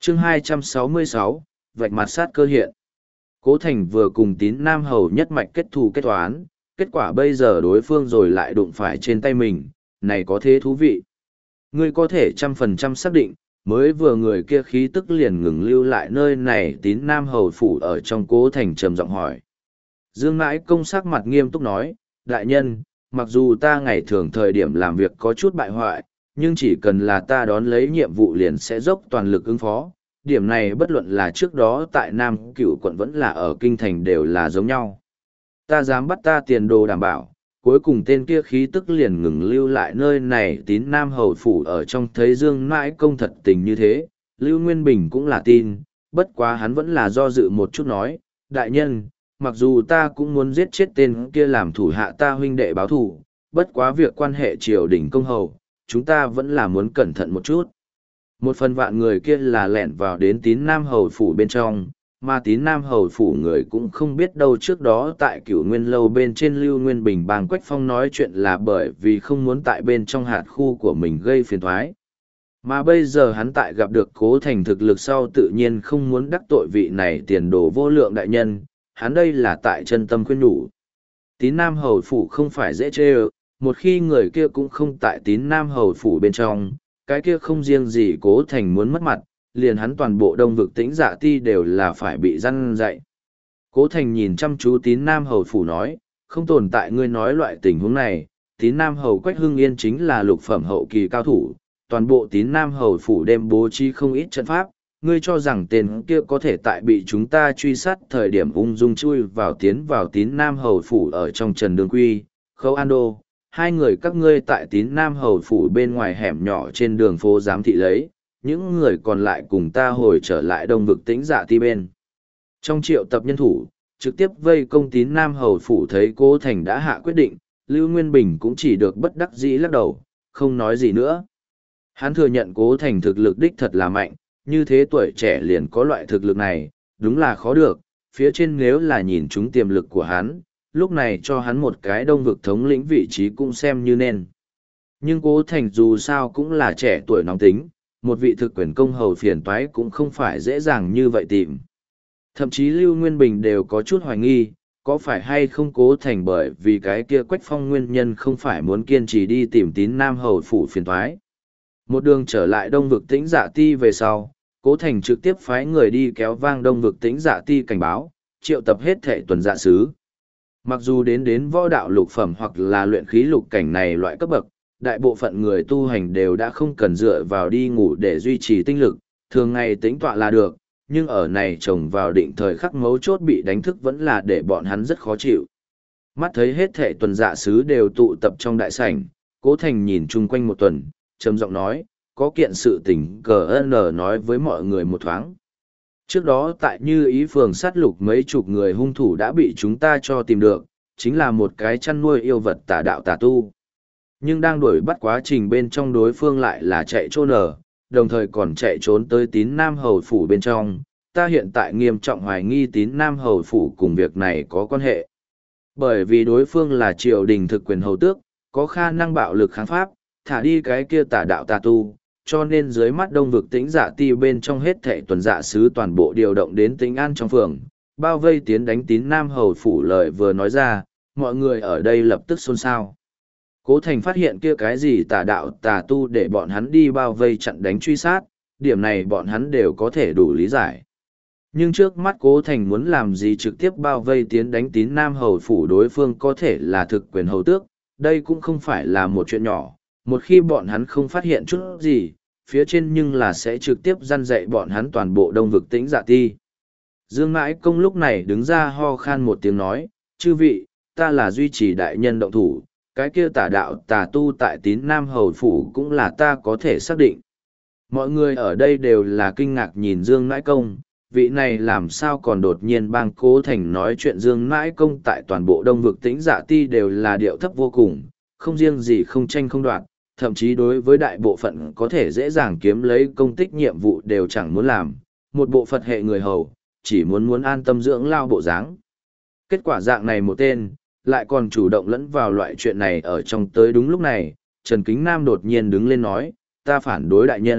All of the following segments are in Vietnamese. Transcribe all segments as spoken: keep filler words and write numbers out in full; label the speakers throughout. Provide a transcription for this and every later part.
Speaker 1: chương hai trăm sáu mươi sáu, vạch mặt sát cơ hiện. Cố Thành vừa cùng tín Nam Hầu nhất mạch kết thù kết toán, kết quả bây giờ đối phương rồi lại đụng phải trên tay mình, này có thế thú vị. Ngươi có thể trăm phần trăm xác định, mới vừa người kia khí tức liền ngừng lưu lại nơi này tín Nam Hầu phủ ở trong Cố Thành trầm giọng hỏi. Dương Mãi Công sắc mặt nghiêm túc nói, đại nhân, mặc dù ta ngày thường thời điểm làm việc có chút bại hoại, nhưng chỉ cần là ta đón lấy nhiệm vụ liền sẽ dốc toàn lực ứng phó. Điểm này bất luận là trước đó tại Nam Cửu quận vẫn là ở Kinh Thành đều là giống nhau. Ta dám bắt ta tiền đồ đảm bảo, cuối cùng tên kia khí tức liền ngừng lưu lại nơi này tín Nam Hầu phủ ở trong thấy Dương Mãi Công thật tình như thế, Lưu Nguyên Bình cũng là tin, bất quá hắn vẫn là do dự một chút nói, đại nhân, mặc dù ta cũng muốn giết chết tên kia làm thủ hạ ta huynh đệ báo thù, bất quá việc quan hệ triều đình công hầu, chúng ta vẫn là muốn cẩn thận một chút. Một phần vạn người kia là lẻn vào đến tín Nam Hầu phủ bên trong, mà tín Nam Hầu phủ người cũng không biết đâu trước đó tại cửu nguyên lâu bên trên Lưu Nguyên Bình bang Quách Phong nói chuyện là bởi vì không muốn tại bên trong hạt khu của mình gây phiền thoái. Mà bây giờ hắn tại gặp được Cố Thành thực lực sau tự nhiên không muốn đắc tội vị này tiền đồ vô lượng đại nhân, hắn đây là tại chân tâm khuyên nhủ. Tín Nam Hầu phủ không phải dễ chê ơ, một khi người kia cũng không tại tín Nam Hầu phủ bên trong, cái kia không riêng gì Cố Thành muốn mất mặt, liền hắn toàn bộ đông vực tĩnh dạ ti đều là phải bị răn dạy. Cố Thành nhìn chăm chú tín Nam Hầu phủ nói, không tồn tại ngươi nói loại tình huống này, tín Nam Hầu Quách Hưng Yên chính là lục phẩm hậu kỳ cao thủ, toàn bộ tín Nam Hầu phủ đêm bố trí không ít trận pháp, ngươi cho rằng tên kia có thể tại bị chúng ta truy sát thời điểm ung dung chui vào tiến vào tín Nam Hầu phủ ở trong Trần Đường Quy, Khâu An Đô, hai người các ngươi tại tín Nam Hầu phủ bên ngoài hẻm nhỏ trên đường phố giám thị lấy, những người còn lại cùng ta hồi trở lại đông vực tĩnh dạ ti bên. Trong triệu tập nhân thủ, trực tiếp vây công tín Nam Hầu phủ thấy Cố Thành đã hạ quyết định, Lưu Nguyên Bình cũng chỉ được bất đắc dĩ lắc đầu, không nói gì nữa. Hắn thừa nhận Cố Thành thực lực đích thật là mạnh, như thế tuổi trẻ liền có loại thực lực này, đúng là khó được, phía trên nếu là nhìn chúng tiềm lực của hắn, lúc này cho hắn một cái đông vực thống lĩnh vị trí cũng xem như nên. Nhưng Cố Thành dù sao cũng là trẻ tuổi nóng tính, một vị thực quyền công hầu phiền toái cũng không phải dễ dàng như vậy tìm. Thậm chí Lưu Nguyên Bình đều có chút hoài nghi, có phải hay không Cố Thành bởi vì cái kia Quách Phong nguyên nhân không phải muốn kiên trì đi tìm tín Nam Hầu phủ phiền toái. Một đường trở lại đông vực tĩnh dạ ti về sau, Cố Thành trực tiếp phái người đi kéo vang đông vực tĩnh dạ ti cảnh báo, triệu tập hết thệ tuần dạ sứ. Mặc dù đến đến võ đạo lục phẩm hoặc là luyện khí lục cảnh này loại cấp bậc, đại bộ phận người tu hành đều đã không cần dựa vào đi ngủ để duy trì tinh lực, thường ngày tĩnh tọa là được, nhưng ở này trồng vào định thời khắc mấu chốt bị đánh thức vẫn là để bọn hắn rất khó chịu. Mắt thấy hết thệ tuần dạ sứ đều tụ tập trong đại sảnh, Cố Thành nhìn chung quanh một tuần, trầm giọng nói, có kiện sự tình cờ ơn nói với mọi người một thoáng. Trước đó tại Như Ý phường sát lục mấy chục người hung thủ đã bị chúng ta cho tìm được, chính là một cái chăn nuôi yêu vật tà đạo tà tu. Nhưng đang đuổi bắt quá trình bên trong đối phương lại là chạy trốn ở, đồng thời còn chạy trốn tới tín Nam Hầu phủ bên trong. Ta hiện tại nghiêm trọng hoài nghi tín Nam Hầu phủ cùng việc này có quan hệ. Bởi vì đối phương là triều đình thực quyền hầu tước, có khả năng bạo lực kháng pháp, thả đi cái kia tà đạo tà tu, cho nên dưới mắt đông vực tĩnh dạ ti bên trong hết thệ tuần dạ sứ toàn bộ điều động đến tĩnh an trong phường, bao vây tiến đánh tín Nam Hầu phủ lời vừa nói ra, mọi người ở đây lập tức xôn xao. Cố Thành phát hiện kia cái gì tà đạo tà tu để bọn hắn đi bao vây chặn đánh truy sát, điểm này bọn hắn đều có thể đủ lý giải. Nhưng trước mắt Cố Thành muốn làm gì trực tiếp bao vây tiến đánh tín Nam Hầu phủ đối phương có thể là thực quyền hầu tước, đây cũng không phải là một chuyện nhỏ, một khi bọn hắn không phát hiện chút gì, phía trên nhưng là sẽ trực tiếp răn dạy bọn hắn toàn bộ đông vực tĩnh dạ ti. Dương Mãi Công lúc này đứng ra ho khan một tiếng nói, chư vị, ta là duy trì đại nhân động thủ, cái kia tà đạo tà tu tại tín Nam Hầu phủ cũng là ta có thể xác định. Mọi người ở đây đều là kinh ngạc nhìn Dương Mãi Công, vị này làm sao còn đột nhiên bang Cố Thành nói chuyện Dương Mãi Công tại toàn bộ đông vực tĩnh dạ ti đều là điệu thấp vô cùng, không riêng gì không tranh không đoạt, thậm chí đối với đại bộ phận có thể dễ dàng kiếm lấy công tích nhiệm vụ đều chẳng muốn làm, một bộ phận hệ người hầu, chỉ muốn muốn an tâm dưỡng lao bộ dáng. Kết quả dạng này một tên, lại còn chủ động lẫn vào loại chuyện này ở trong tới đúng lúc này, Trần Kính Nam đột nhiên đứng lên nói, ta phản đối đại nhân,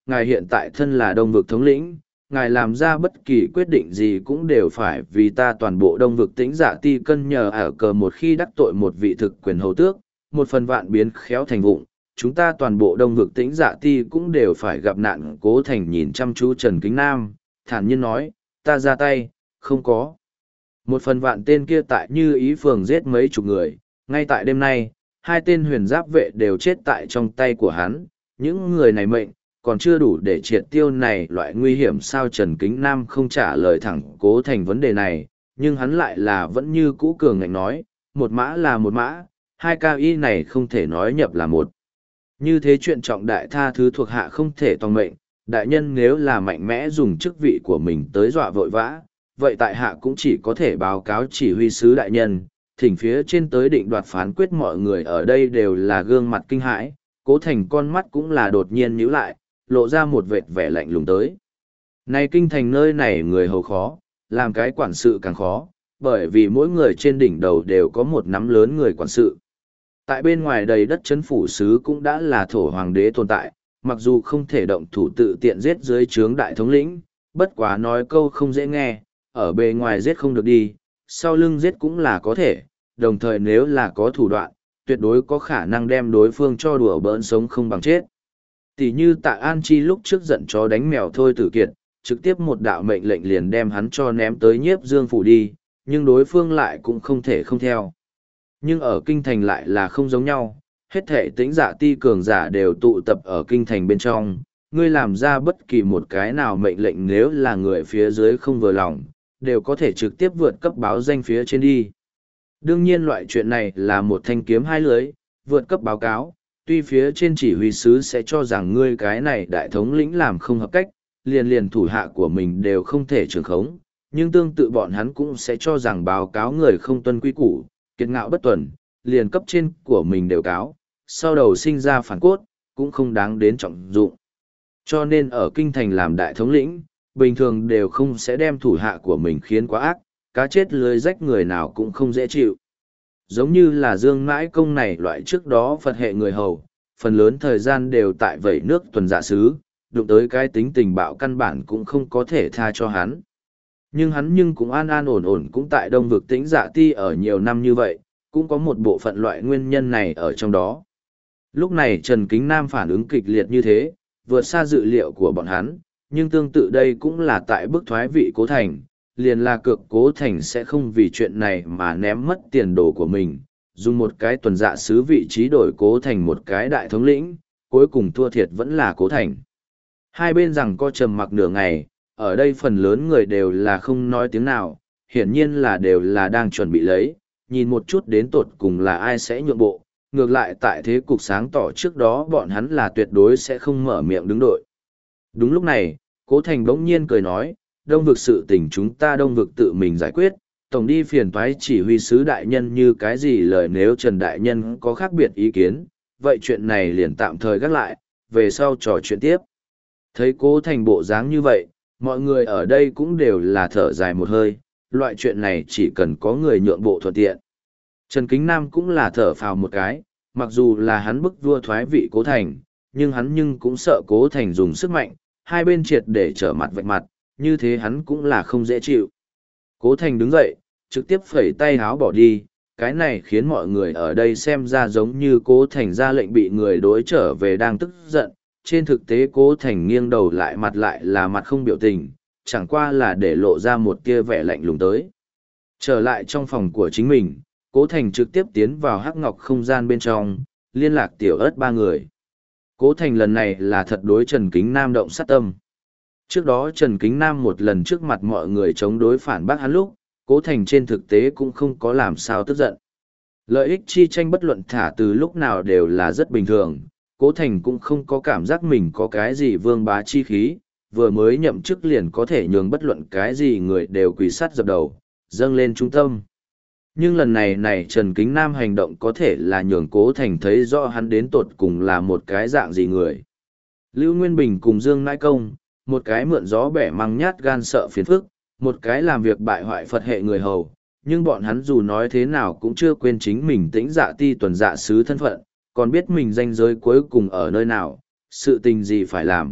Speaker 1: ngài hiện tại thân là đông vực thống lĩnh, ngài làm ra bất kỳ quyết định gì cũng đều phải vì ta toàn bộ đông vực tĩnh dạ ti cân nhờ ở cờ một khi đắc tội một vị thực quyền hầu tước, một phần vạn biến khéo thành vụng, chúng ta toàn bộ đông vực tĩnh dạ ti cũng đều phải gặp nạn. Cố Thành nhìn chăm chú Trần Kính Nam, thản nhiên nói, ta ra tay, không có. Một phần vạn tên kia tại Như Ý Phường giết mấy chục người, ngay tại đêm nay, hai tên huyền giáp vệ đều chết tại trong tay của hắn, những người này mệnh, còn chưa đủ để triệt tiêu này loại nguy hiểm. Sao Trần Kính Nam không trả lời thẳng Cố Thành vấn đề này, nhưng hắn lại là vẫn như cũ cường ngạnh nói, một mã là một mã, hai cao y này không thể nói nhập là một. Như thế chuyện trọng đại tha thứ thuộc hạ không thể toàn mệnh, đại nhân nếu là mạnh mẽ dùng chức vị của mình tới dọa vội vã, vậy tại hạ cũng chỉ có thể báo cáo chỉ huy sứ đại nhân, thỉnh phía trên tới định đoạt phán quyết. Mọi người ở đây đều là gương mặt kinh hãi, Cố Thành con mắt cũng là đột nhiên nhíu lại, lộ ra một vệt vẻ lạnh lùng tới. Này kinh thành nơi này người hầu khó, làm cái quản sự càng khó, bởi vì mỗi người trên đỉnh đầu đều có một nắm lớn người quản sự. Tại bên ngoài đầy đất chấn phủ sứ cũng đã là thổ hoàng đế tồn tại, mặc dù không thể động thủ tự tiện giết dưới trướng đại thống lĩnh, bất quá nói câu không dễ nghe, ở bề ngoài giết không được đi, sau lưng giết cũng là có thể, đồng thời nếu là có thủ đoạn, tuyệt đối có khả năng đem đối phương cho đùa bỡn sống không bằng chết. Tỷ như Tạ An Chi lúc trước giận chó đánh mèo thôi tử kiệt, trực tiếp một đạo mệnh lệnh liền đem hắn cho ném tới Nhiếp Dương phủ đi, nhưng đối phương lại cũng không thể không theo. Nhưng ở kinh thành lại là không giống nhau, hết thể tĩnh dạ ti cường giả đều tụ tập ở kinh thành bên trong, ngươi làm ra bất kỳ một cái nào mệnh lệnh nếu là người phía dưới không vừa lòng, đều có thể trực tiếp vượt cấp báo danh phía trên đi. Đương nhiên loại chuyện này là một thanh kiếm hai lưới, vượt cấp báo cáo, tuy phía trên chỉ huy sứ sẽ cho rằng ngươi cái này đại thống lĩnh làm không hợp cách, liền liền thủ hạ của mình đều không thể trường khống, nhưng tương tự bọn hắn cũng sẽ cho rằng báo cáo người không tuân quy củ, kiệt ngạo bất tuần, liền cấp trên của mình đều cáo, sau đầu sinh ra phản cốt, cũng không đáng đến trọng dụng. Cho nên ở kinh thành làm đại thống lĩnh, bình thường đều không sẽ đem thủ hạ của mình khiến quá ác, cá chết lưới rách người nào cũng không dễ chịu. Giống như là Dương Mãi Công này loại trước đó Phật hệ người hầu, phần lớn thời gian đều tại vẩy nước tuần dạ sứ, đụng tới cái tính tình bạo căn bản cũng không có thể tha cho hắn. Nhưng hắn nhưng cũng an an ổn ổn cũng tại đông vực tĩnh dạ ti ở nhiều năm như vậy, cũng có một bộ phận loại nguyên nhân này ở trong đó. Lúc này Trần Kính Nam phản ứng kịch liệt như thế, vượt xa dự liệu của bọn hắn, nhưng tương tự đây cũng là tại bức thoái vị Cố Thành, liền là cược Cố Thành sẽ không vì chuyện này mà ném mất tiền đồ của mình, dùng một cái tuần dạ sứ vị trí đổi Cố Thành một cái đại thống lĩnh, cuối cùng thua thiệt vẫn là Cố Thành. Hai bên rằng co trầm mặc nửa ngày, ở đây phần lớn người đều là không nói tiếng nào, hiển nhiên là đều là đang chuẩn bị lấy, nhìn một chút đến tột cùng là ai sẽ nhượng bộ, ngược lại tại thế cục sáng tỏ trước đó bọn hắn là tuyệt đối sẽ không mở miệng đứng đội. Đúng lúc này, Cố Thành bỗng nhiên cười nói, đông vực sự tình chúng ta đông vực tự mình giải quyết, tổng đi phiền toái chỉ huy sứ đại nhân như cái gì lời, nếu Trần đại nhân có khác biệt ý kiến, vậy chuyện này liền tạm thời gác lại, về sau trò chuyện tiếp. Thấy Cố Thành bộ dáng như vậy, mọi người ở đây cũng đều là thở dài một hơi, loại chuyện này chỉ cần có người nhượng bộ thuận tiện. Trần Kính Nam cũng là thở phào một cái, mặc dù là hắn bức vua thoái vị Cố Thành, nhưng hắn nhưng cũng sợ Cố Thành dùng sức mạnh, hai bên triệt để trở mặt vạch mặt, như thế hắn cũng là không dễ chịu. Cố Thành đứng dậy, trực tiếp phẩy tay háo bỏ đi, cái này khiến mọi người ở đây xem ra giống như Cố Thành ra lệnh bị người đối trở về đang tức giận, trên thực tế Cố Thành nghiêng đầu lại mặt lại là mặt không biểu tình, chẳng qua là để lộ ra một tia vẻ lạnh lùng tới. Trở lại trong phòng của chính mình, Cố Thành trực tiếp tiến vào hắc ngọc không gian bên trong, liên lạc tiểu ớt ba người. Cố Thành lần này là thật đối Trần Kính Nam động sát tâm. Trước đó Trần Kính Nam một lần trước mặt mọi người chống đối phản bác hắn lúc, Cố Thành trên thực tế cũng không có làm sao tức giận. Lợi ích chi tranh bất luận thả từ lúc nào đều là rất bình thường, Cố Thành cũng không có cảm giác mình có cái gì vương bá chi khí, vừa mới nhậm chức liền có thể nhường bất luận cái gì người đều quỳ sát dập đầu, dâng lên trung tâm. Nhưng lần này này Trần Kính Nam hành động có thể là nhường Cố Thành thấy rõ hắn đến tột cùng là một cái dạng gì người. Lưu Nguyên Bình cùng Dương Nãi Công, một cái mượn gió bẻ măng nhát gan sợ phiền phức, một cái làm việc bại hoại Phật hệ người hầu, nhưng bọn hắn dù nói thế nào cũng chưa quên chính mình tĩnh dạ ti tuần dạ sứ thân phận, còn biết mình danh giới cuối cùng ở nơi nào, sự tình gì phải làm,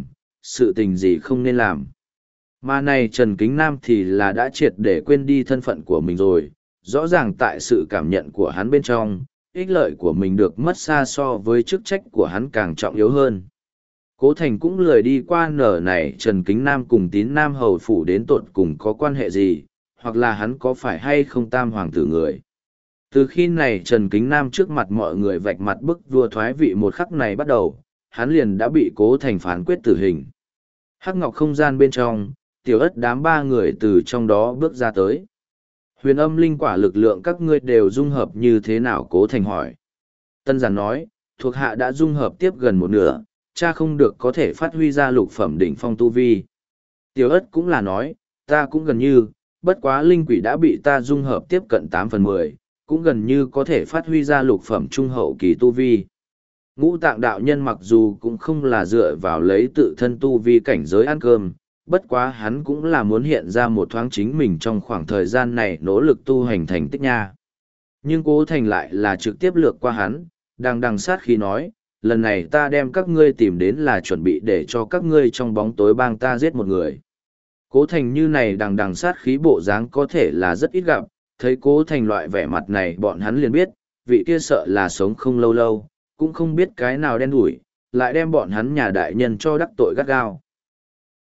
Speaker 1: sự tình gì không nên làm. Mà này Trần Kính Nam thì là đã triệt để quên đi thân phận của mình rồi, rõ ràng tại sự cảm nhận của hắn bên trong, ích lợi của mình được mất xa so với chức trách của hắn càng trọng yếu hơn. Cố Thành cũng lười đi qua nở này Trần Kính Nam cùng Tín Nam Hầu Phủ đến tột cùng có quan hệ gì, hoặc là hắn có phải hay không tam hoàng tử người. Từ khi này Trần Kính Nam trước mặt mọi người vạch mặt bức vua thoái vị một khắc này bắt đầu, hắn liền đã bị Cố Thành phán quyết tử hình. Hắc ngọc không gian bên trong, tiểu ất đám ba người từ trong đó bước ra tới. Huyền âm linh quả lực lượng các ngươi đều dung hợp như thế nào? Cố Thành hỏi. Tân giản nói, thuộc hạ đã dung hợp tiếp gần một nửa, cha không được có thể phát huy ra lục phẩm đỉnh phong tu vi. Tiểu ất cũng là nói, ta cũng gần như, bất quá linh quỷ đã bị ta dung hợp tiếp cận tám phần mười, cũng gần như có thể phát huy ra lục phẩm trung hậu kỳ tu vi. Ngũ tạng đạo nhân mặc dù cũng không là dựa vào lấy tự thân tu vi cảnh giới ăn cơm, bất quá hắn cũng là muốn hiện ra một thoáng chính mình trong khoảng thời gian này nỗ lực tu hành thành tích nha. Nhưng Cố Thành lại là trực tiếp lược qua hắn, đang đằng sát khi nói, lần này ta đem các ngươi tìm đến là chuẩn bị để cho các ngươi trong bóng tối bang ta giết một người. Cố Thành như này đằng đằng sát khí bộ dáng có thể là rất ít gặp, thấy Cố Thành loại vẻ mặt này bọn hắn liền biết, vị kia sợ là sống không lâu lâu, cũng không biết cái nào đen đủi, lại đem bọn hắn nhà đại nhân cho đắc tội gắt gao.